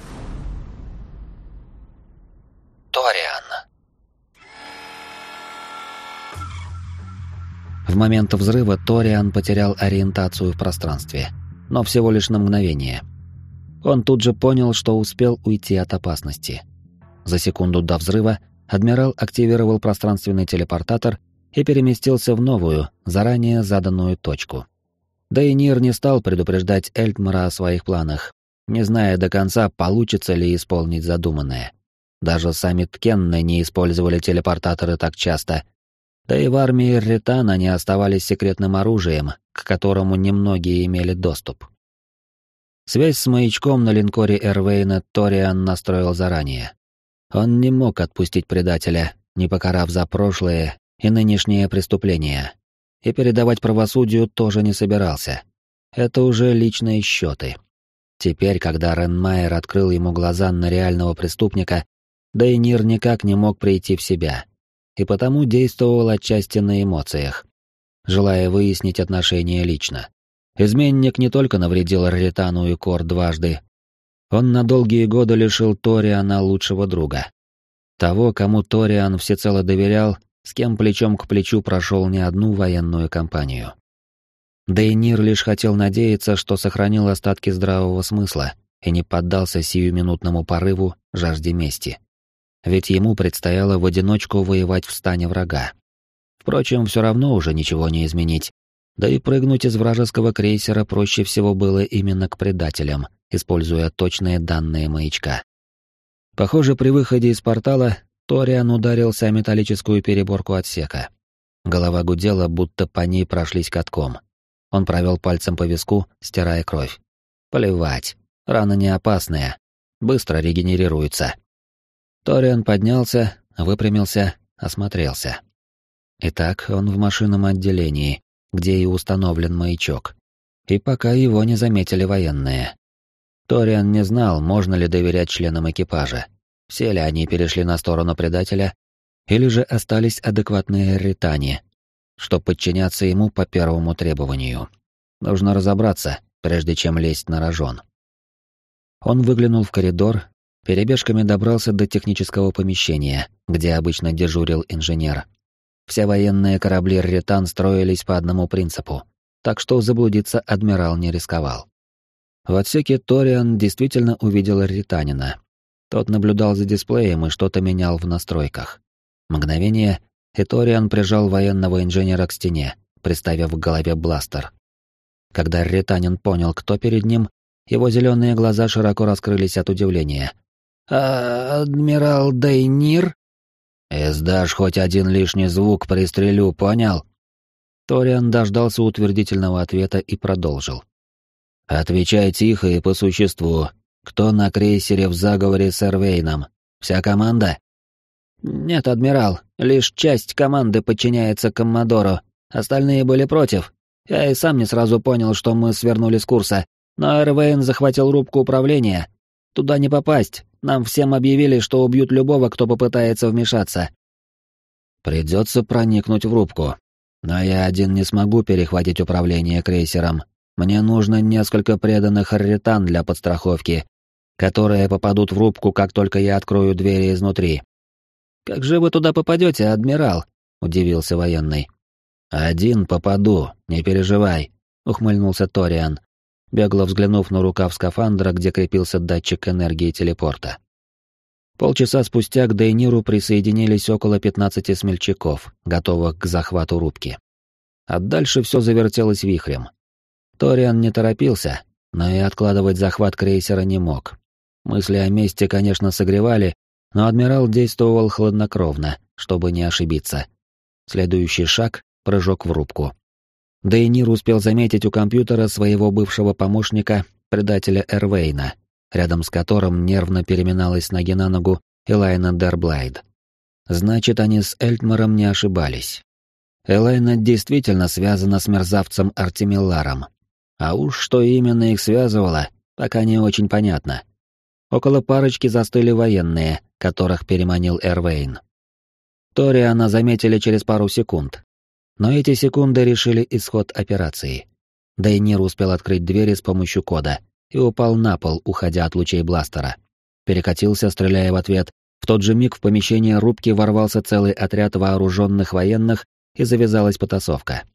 [SPEAKER 2] Ториан.
[SPEAKER 1] В момент взрыва Ториан потерял ориентацию в пространстве, но всего лишь на мгновение. Он тут же понял, что успел уйти от опасности. За секунду до взрыва адмирал активировал пространственный телепортатор и переместился в новую, заранее заданную точку. Дейнир не стал предупреждать Эльтмара о своих планах, не зная до конца, получится ли исполнить задуманное. Даже сами Ткенны не использовали телепортаторы так часто, да и в армии Рретан они оставались секретным оружием, к которому немногие имели доступ. Связь с маячком на линкоре Эрвейна Ториан настроил заранее. Он не мог отпустить предателя, не покарав за прошлые и нынешние преступления, и передавать правосудию тоже не собирался. Это уже личные счеты. Теперь, когда Ренмайер открыл ему глаза на реального преступника, Дейнир никак не мог прийти в себя, и потому действовал отчасти на эмоциях, желая выяснить отношения лично. Изменник не только навредил Рретану и Кор дважды, он на долгие годы лишил Ториана лучшего друга. Того, кому Ториан всецело доверял, с кем плечом к плечу прошел не одну военную кампанию. Дейнир лишь хотел надеяться, что сохранил остатки здравого смысла и не поддался сиюминутному порыву, жажде мести. Ведь ему предстояло в одиночку воевать в стане врага. Впрочем, все равно уже ничего не изменить. Да и прыгнуть из вражеского крейсера проще всего было именно к предателям, используя точные данные маячка. Похоже, при выходе из портала Ториан ударился о металлическую переборку отсека. Голова гудела, будто по ней прошлись катком. Он провел пальцем по виску, стирая кровь. Плевать, рана не опасная, быстро регенерируется. Ториан поднялся, выпрямился, осмотрелся. Итак, он в машинном отделении, где и установлен маячок. И пока его не заметили военные. Ториан не знал, можно ли доверять членам экипажа. Все ли они перешли на сторону предателя, или же остались адекватные рретане, что подчинятся ему по первому требованию. Нужно разобраться, прежде чем лезть на рожон. Он выглянул в коридор, перебежками добрался до технического помещения, где обычно дежурил инженер. Все военные корабли Рретан строились по одному принципу, так что заблудиться адмирал не рисковал. В отсеке Ториан действительно увидел рретанина. Тот наблюдал за дисплеем и что-то менял в настройках. Мгновение, и Ториан прижал военного инженера к стене, приставив к голове бластер. Когда рретанин понял, кто перед ним, его зеленые глаза широко раскрылись от удивления. «Адмирал Дейнир?» «Издашь хоть один лишний звук, пристрелю, понял?» Ториан дождался утвердительного ответа и продолжил. «Отвечай тихо и по существу. Кто на крейсере в заговоре с Эрвейном? Вся команда?» «Нет, адмирал, лишь часть команды подчиняется коммодору. Остальные были против. Я и сам не сразу понял, что мы свернули с курса. Но Эрвейн захватил рубку управления. Туда не попасть. Нам всем объявили, что убьют любого, кто попытается вмешаться». «Придется проникнуть в рубку. Но я один не смогу перехватить управление крейсером. Мне нужно несколько преданных рретан для подстраховки, которые попадут в рубку, как только я открою двери изнутри». «Как же вы туда попадете, адмирал?» — удивился военный. «Один попаду, не переживай», — ухмыльнулся Ториан, бегло взглянув на рукав скафандра, где крепился датчик энергии телепорта. Полчаса спустя к Дейниру присоединились около 15 смельчаков, готовых к захвату рубки. А дальше все завертелось вихрем. Ториан не торопился, но и откладывать захват крейсера не мог. Мысли о мести, конечно, согревали, но адмирал действовал хладнокровно, чтобы не ошибиться. Следующий шаг — прыжок в рубку. Дейнир успел заметить у компьютера своего бывшего помощника, предателя Эрвейна, рядом с которым нервно переминалась с ноги на ногу Элайна Дерблайд. Значит, они с Эльтмаром не ошибались. Элайна действительно связана с мерзавцем Артемилларом. А уж что именно их связывало, пока не очень понятно. Около парочки застыли военные, которых переманил Эрвейн. Ториана заметили через пару секунд. Но эти секунды решили исход операции. Дейнир успел открыть двери с помощью кода и упал на пол, уходя от лучей бластера. Перекатился, стреляя в ответ. В тот же миг в помещение рубки ворвался целый отряд вооруженных военных, и завязалась потасовка.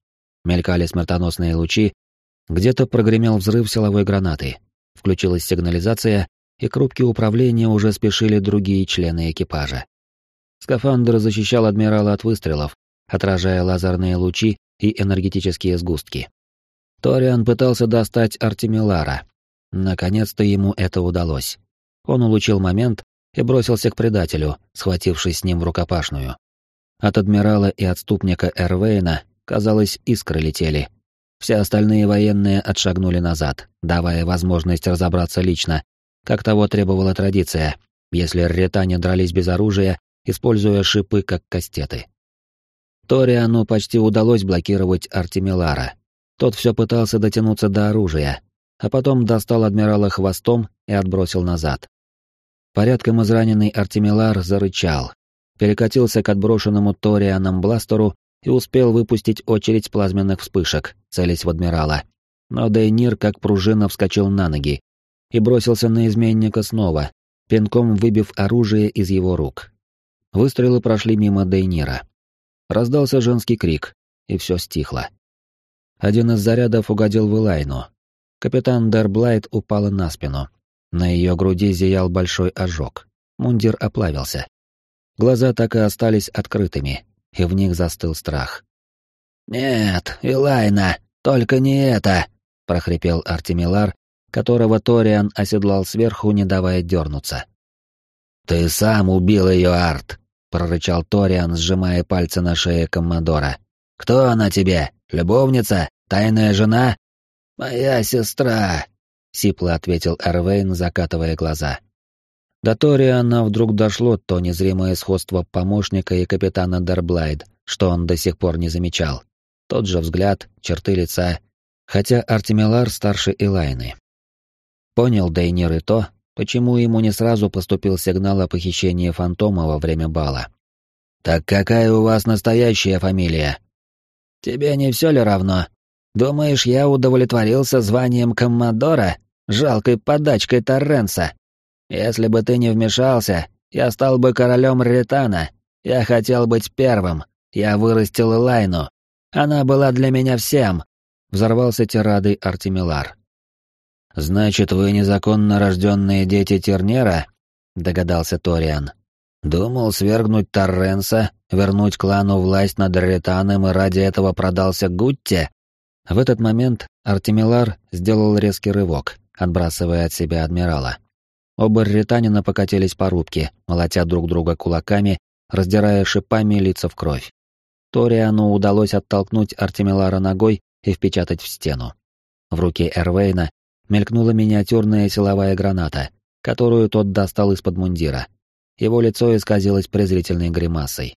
[SPEAKER 1] Мелькали смертоносные лучи, где-то прогремел взрыв силовой гранаты. Включилась сигнализация, и к рубке управления уже спешили другие члены экипажа. Скафандр защищал адмирала от выстрелов, отражая лазерные лучи и энергетические сгустки. Ториан пытался достать Артемилара. Наконец-то ему это удалось. Он улучил момент и бросился к предателю, схватившись с ним в рукопашную. От адмирала и отступника Эрвейна, казалось, искры летели. Все остальные военные отшагнули назад, давая возможность разобраться лично, как того требовала традиция, если рретане дрались без оружия, используя шипы как кастеты. Ториану почти удалось блокировать Артемилара. Тот все пытался дотянуться до оружия, а потом достал адмирала хвостом и отбросил назад. Порядком израненный Артемилар зарычал, перекатился к отброшенному Торианом бластеру и успел выпустить очередь плазменных вспышек, целясь в адмирала. Но Дейнир как пружина вскочил на ноги и бросился на изменника снова, пинком выбив оружие из его рук. Выстрелы прошли мимо Дейнира. Раздался женский крик, и все стихло. Один из зарядов угодил в Элайну. Капитан Дерблайт упала на спину. На ее груди зиял большой ожог. Мундир оплавился. Глаза так и остались открытыми, и в них застыл страх. «Нет, Элайна, только не это!» — прохрипел Артемилар, которого Ториан оседлал сверху, не давая дернуться. «Ты сам убил ее, Арт!» — прорычал Ториан, сжимая пальцы на шее коммодора. «Кто она тебе? Любовница? Тайная жена?» «Моя сестра!» — сипло ответил Эрвейн, закатывая глаза. До Ториана вдруг дошло то незримое сходство помощника и капитана Дерблайд, что он до сих пор не замечал. Тот же взгляд, черты лица, хотя Артемилар старше Элайны. Понял Дейнир и то, почему ему не сразу поступил сигнал о похищении фантома во время бала. «Так какая у вас настоящая фамилия?» «Тебе не все ли равно? Думаешь, я удовлетворился званием коммодора, жалкой подачкой Торренса? Если бы ты не вмешался, я стал бы королем Рретана. Я хотел быть первым. Я вырастил Элайну. Она была для меня всем», — взорвался тирадой Артемилар. «Значит, вы незаконно рожденные дети Тернера?» — догадался Ториан. «Думал свергнуть Торренса, вернуть клану власть над Рретаном и ради этого продался Гутте?» В этот момент Артемилар сделал резкий рывок, отбрасывая от себя адмирала. Оба рретанина покатились по рубке, молотя друг друга кулаками, раздирая шипами лица в кровь. Ториану удалось оттолкнуть Артемилара ногой и впечатать в стену. В руке Эрвейна мелькнула миниатюрная силовая граната, которую тот достал из-под мундира. Его лицо исказилось презрительной гримасой.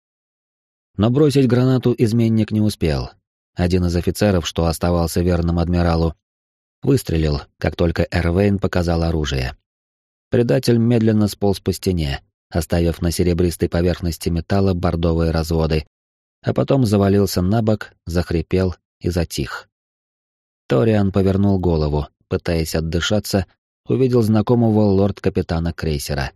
[SPEAKER 1] Но бросить гранату изменник не успел. Один из офицеров, что оставался верным адмиралу, выстрелил, как только Эрвейн показал оружие. Предатель медленно сполз по стене, оставив на серебристой поверхности металла бордовые разводы, а потом завалился на бок, захрипел и затих. Ториан повернул голову, пытаясь отдышаться, увидел знакомого лорд-капитана крейсера.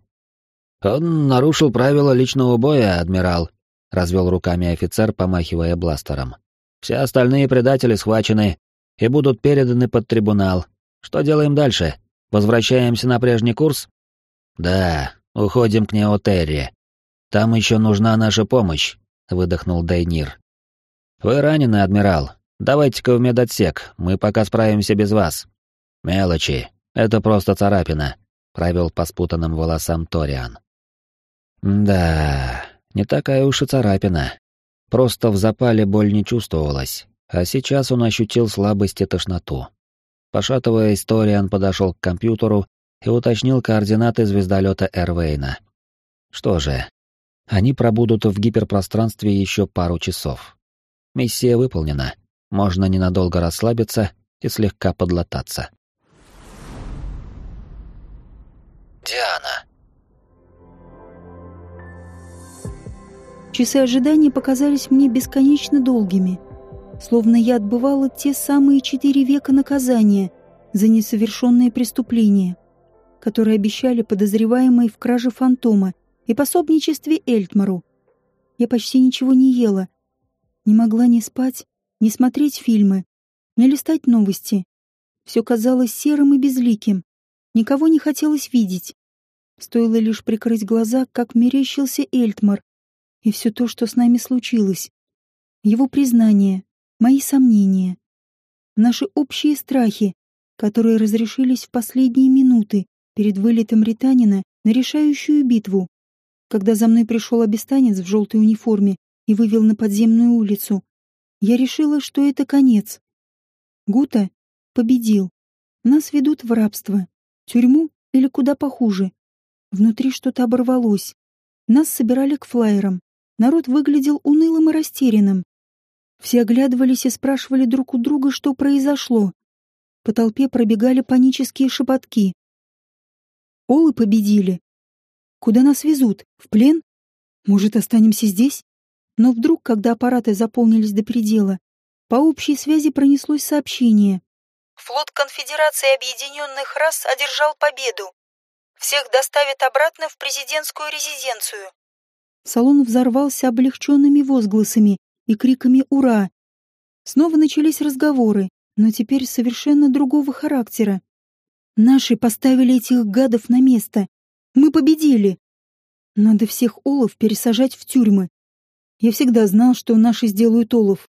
[SPEAKER 1] «Он нарушил правила личного боя, адмирал», — развел руками офицер, помахивая бластером. «Все остальные предатели схвачены и будут переданы под трибунал. Что делаем дальше? Возвращаемся на прежний курс?» «Да, уходим к Неотерре. Там еще нужна наша помощь», — выдохнул Дейнир. «Вы ранены, адмирал. Давайте-ка в медотсек, мы пока справимся без вас». «Мелочи, это просто царапина», — провел по спутанным волосам Ториан. «Да, не такая уж и царапина. Просто в запале боль не чувствовалась, а сейчас он ощутил слабость и тошноту». Пошатываясь, Ториан подошел к компьютеру и уточнил координаты звездолета Эрвейна. Что же, они пробудут в гиперпространстве еще пару часов. Миссия выполнена, можно ненадолго расслабиться и слегка подлататься.
[SPEAKER 2] Диана.
[SPEAKER 3] Часы ожидания показались мне бесконечно долгими, словно я отбывала те самые 4 века наказания за несовершенные преступления, которые обещали подозреваемые в краже фантома и пособничестве Эльтмару. Я почти ничего не ела, не могла ни спать, не смотреть фильмы, не листать новости. Все казалось серым и безликим. Никого не хотелось видеть. Стоило лишь прикрыть глаза, как мерещился Эльтмар. И все то, что с нами случилось. Его признание, мои сомнения. Наши общие страхи, которые разрешились в последние минуты перед вылетом Ританина на решающую битву. Когда за мной пришел обестанец в желтой униформе и вывел на подземную улицу, я решила, что это конец. Гута победил. Нас ведут в рабство, тюрьму или куда похуже. Внутри что-то оборвалось. Нас собирали к флайерам. Народ выглядел унылым и растерянным. Все оглядывались и спрашивали друг у друга, что произошло. По толпе пробегали панические шепотки. Олы победили. Куда нас везут? В плен? Может, останемся здесь? Но вдруг, когда аппараты заполнились до предела, по общей связи пронеслось сообщение.
[SPEAKER 4] Флот Конфедерации Объединенных Рас одержал победу. Всех доставят обратно в президентскую резиденцию.
[SPEAKER 3] Салон взорвался облегченными возгласами и криками «Ура!». Снова начались разговоры, но теперь совершенно другого характера. Наши поставили этих гадов на место. Мы победили. Надо всех олов пересажать в тюрьмы. Я всегда знал, что наши сделают олов.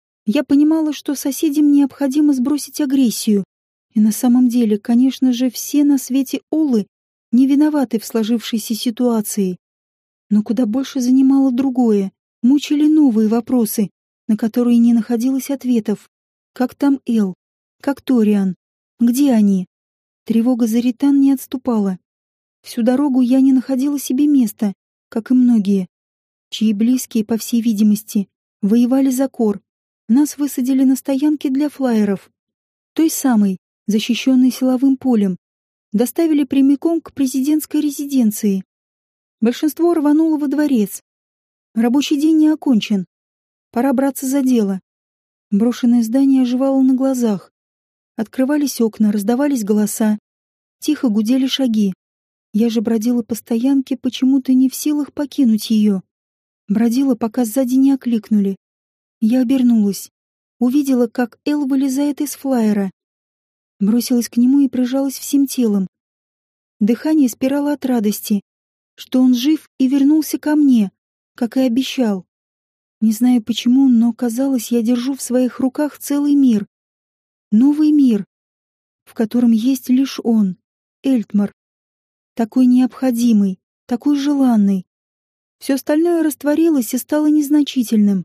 [SPEAKER 3] Я понимала, что соседям необходимо сбросить агрессию. И на самом деле, конечно же, все на свете олы не виноваты в сложившейся ситуации. Но куда больше занимало другое. Мучили новые вопросы, на которые не находилось ответов. Как там Эл? Как Ториан? Где они? Тревога за Ритан не отступала. Всю дорогу я не находила себе места, как и многие, чьи близкие, по всей видимости, воевали за Кор. Нас высадили на стоянке для флайеров. Той самой, защищенной силовым полем. Доставили прямиком к президентской резиденции. Большинство рвануло во дворец. Рабочий день не окончен. Пора браться за дело. Брошенное здание оживало на глазах. Открывались окна, раздавались голоса. Тихо гудели шаги. Я же бродила по стоянке, почему-то не в силах покинуть ее. Бродила, пока сзади не окликнули. Я обернулась. Увидела, как Эл вылезает из флайера. Бросилась к нему и прижалась всем телом. Дыхание спирало от радости, что он жив и вернулся ко мне, как и обещал. Не знаю почему, но казалось, я держу в своих руках целый мир. Новый мир, в котором есть лишь он, Эльтмар. Такой необходимый, такой желанный. Все остальное растворилось и стало незначительным.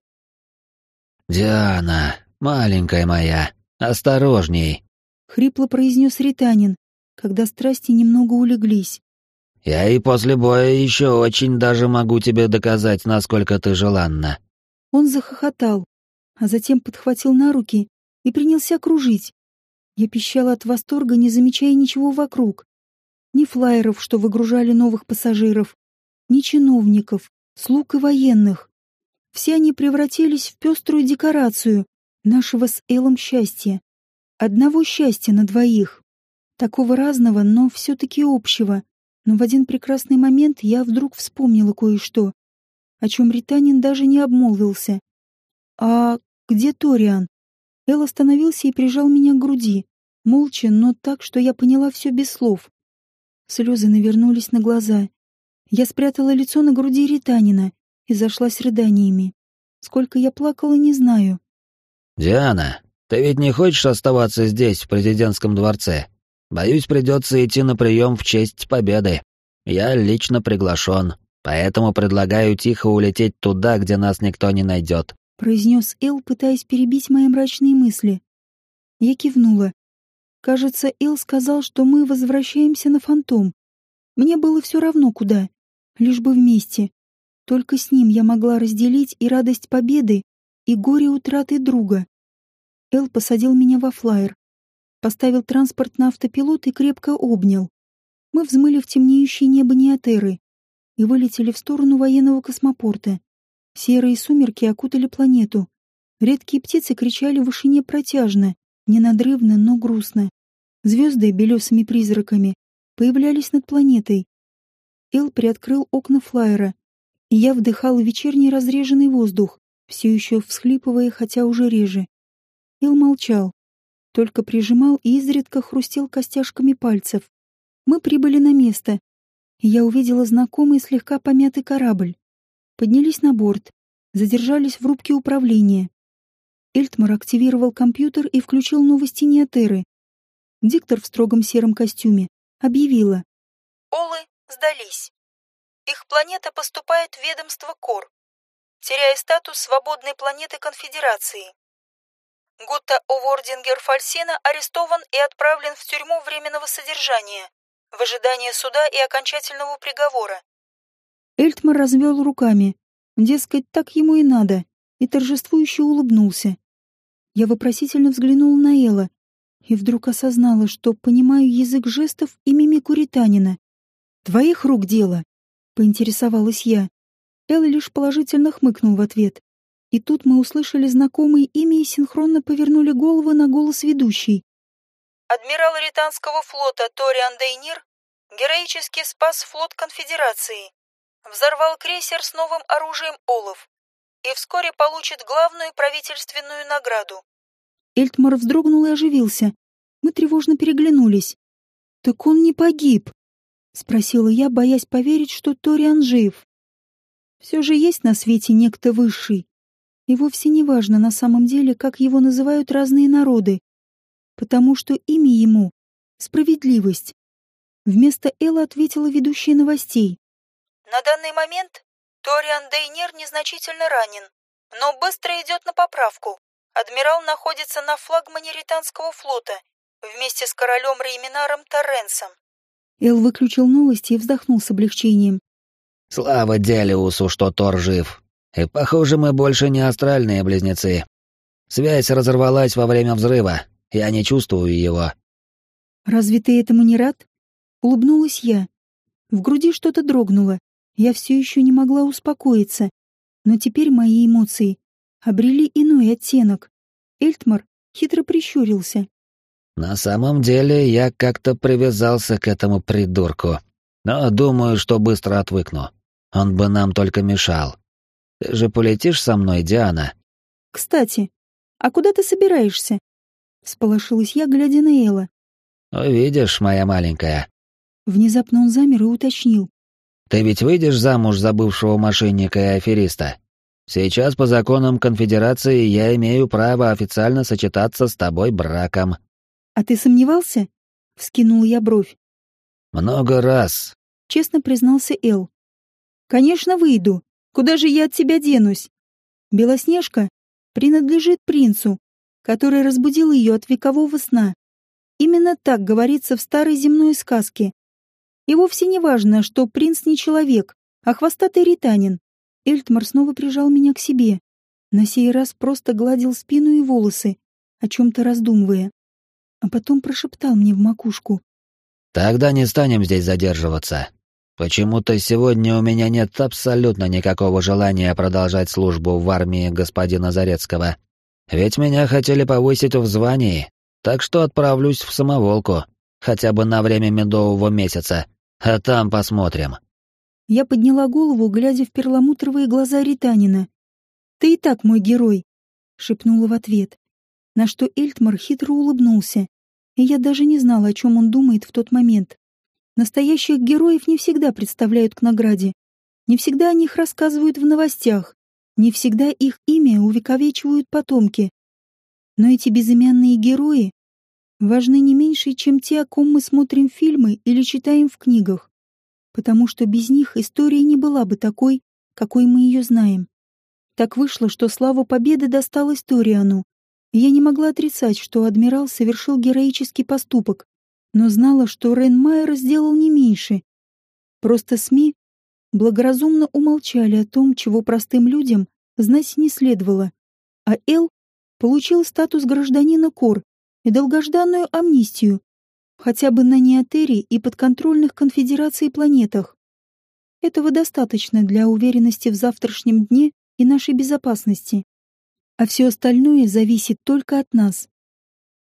[SPEAKER 1] «Диана, маленькая моя, осторожней!»
[SPEAKER 3] — хрипло произнес Ританин, когда страсти немного улеглись.
[SPEAKER 1] «Я и после боя еще очень даже могу тебе доказать, насколько ты желанна».
[SPEAKER 3] Он захохотал, а затем подхватил на руки и принялся кружить. Я пищала от восторга, не замечая ничего вокруг. Ни флайеров, что выгружали новых пассажиров, ни чиновников, слуг и военных. Все они превратились в пеструю декорацию нашего с Элом счастья. Одного счастья на двоих. Такого разного, но все-таки общего. Но в один прекрасный момент я вдруг вспомнила кое-что, о чем Ританин даже не обмолвился. «А где Ториан?» Эл остановился и прижал меня к груди, молча, но так, что я поняла все без слов. Слезы навернулись на глаза. Я спрятала лицо на груди Ританина и зашлась рыданиями. Сколько я плакала, не знаю.
[SPEAKER 1] «Диана, ты ведь не хочешь оставаться здесь, в президентском дворце? Боюсь, придется идти на прием в честь победы. Я лично приглашен, поэтому предлагаю тихо улететь туда, где нас никто не найдет»,
[SPEAKER 3] — произнес Эл, пытаясь перебить мои мрачные мысли. Я кивнула. Кажется, Эл сказал, что мы возвращаемся на Фантом. Мне было все равно куда, лишь бы вместе. Только с ним я могла разделить и радость победы, и горе утраты друга. Эл посадил меня во флайер, поставил транспорт на автопилот и крепко обнял. Мы взмыли в темнеющее небо Неотерры и вылетели в сторону военного космопорта. Серые сумерки окутали планету. Редкие птицы кричали в вышине протяжно, ненадрывно, но грустно. Звезды белесыми призраками появлялись над планетой. Эл приоткрыл окна флайера, и я вдыхала вечерний разреженный воздух, все еще всхлипывая, хотя уже реже. Эл молчал, только прижимал и изредка хрустел костяшками пальцев. Мы прибыли на место, и я увидела знакомый слегка помятый корабль. Поднялись на борт, задержались в рубке управления. Эльтмар активировал компьютер и включил новости Неотерры. Диктор в строгом сером костюме объявила:
[SPEAKER 4] Олы сдались. Их планета поступает в ведомство КОР, теряя статус свободной планеты Конфедерации. Гутта Овордингер Фальсена арестован и отправлен в тюрьму временного содержания в ожидании суда и окончательного приговора.
[SPEAKER 3] Эльтмар развел руками, дескать, так ему и надо, и торжествующе улыбнулся. Я вопросительно взглянула на Элла и вдруг осознала, что понимаю язык жестов и мимику ританина. «Твоих рук дело?» — поинтересовалась я. Эл лишь положительно хмыкнул в ответ. И тут мы услышали знакомые имя и синхронно повернули головы на голос ведущей.
[SPEAKER 4] Адмирал Ританского флота Ториан Дейнир героически спас флот Конфедерации, взорвал крейсер с новым оружием олов и вскоре получит главную правительственную награду.
[SPEAKER 3] Эльтмар вздрогнул и оживился. Мы тревожно переглянулись. «Так он не погиб?» — спросила я, боясь поверить, что Ториан жив. Все же есть на свете некто высший. И вовсе не важно на самом деле, как его называют разные народы, потому что имя ему — справедливость. Вместо Элла ответила ведущая новостей.
[SPEAKER 4] На данный момент Ториан Дейнир незначительно ранен, но быстро идет на поправку. Адмирал находится на флагмане Ританского флота вместе с королем Рейминаром Торренсом.
[SPEAKER 3] Эл выключил новости и вздохнул с облегчением.
[SPEAKER 1] Слава Делиусу, что Тор жив. И, похоже, мы больше не астральные близнецы. Связь разорвалась во время взрыва. Я не чувствую его.
[SPEAKER 3] «Разве ты этому не рад?» Улыбнулась я. В груди что-то дрогнуло. Я все еще не могла успокоиться. Но теперь мои эмоции обрели иной оттенок. Эльтмар хитро прищурился.
[SPEAKER 1] На самом деле, я как-то привязался к этому придурку. Но думаю, что быстро отвыкну. Он бы нам только мешал. Ты же полетишь со мной, Диана?
[SPEAKER 3] «Кстати, а куда ты собираешься?» Всполошилась я, глядя на Элла.
[SPEAKER 1] Увидишь, моя маленькая.
[SPEAKER 3] Внезапно он замер и уточнил.
[SPEAKER 1] Ты ведь выйдешь замуж за бывшего мошенника и афериста? Сейчас по законам Конфедерации я имею право официально сочетаться с тобой браком.
[SPEAKER 3] «А ты сомневался?» — вскинул я бровь.
[SPEAKER 1] Много раз.
[SPEAKER 3] Честно признался Эл. «Конечно, выйду. Куда же я от тебя денусь? Белоснежка принадлежит принцу, который разбудил ее от векового сна. Именно так говорится в старой земной сказке. И вовсе не важно, что принц не человек, а хвостатый ританин». Эльтмар снова прижал меня к себе. На сей раз просто гладил спину и волосы, о чем-то раздумывая. А потом прошептал мне в макушку.
[SPEAKER 1] Тогда не станем здесь задерживаться. Почему-то сегодня у меня нет абсолютно никакого желания продолжать службу в армии господина Зарецкого. Ведь меня хотели повысить в звании, так что отправлюсь в самоволку, хотя бы на время медового месяца, а там посмотрим.
[SPEAKER 3] Я подняла голову, глядя в перламутровые глаза ританина. «Ты и так мой герой», — шепнула в ответ, на что Эльтмар хитро улыбнулся, и я даже не знала, о чем он думает в тот момент. Настоящих героев не всегда представляют к награде, не всегда о них рассказывают в новостях, не всегда их имя увековечивают потомки. Но эти безымянные герои важны не меньше, чем те, о ком мы смотрим фильмы или читаем в книгах, потому что без них история не была бы такой, какой мы ее знаем. Так вышло, что слава победы досталась Ториану. Я не могла отрицать, что адмирал совершил героический поступок, но знала, что Рен Майер сделал не меньше. Просто СМИ благоразумно умолчали о том, чего простым людям знать не следовало. А Эл получил статус гражданина КОР и долгожданную амнистию, хотя бы на Неотерре и подконтрольных Конфедерации планетах. Этого достаточно для уверенности в завтрашнем дне и нашей безопасности. А все остальное зависит только от нас.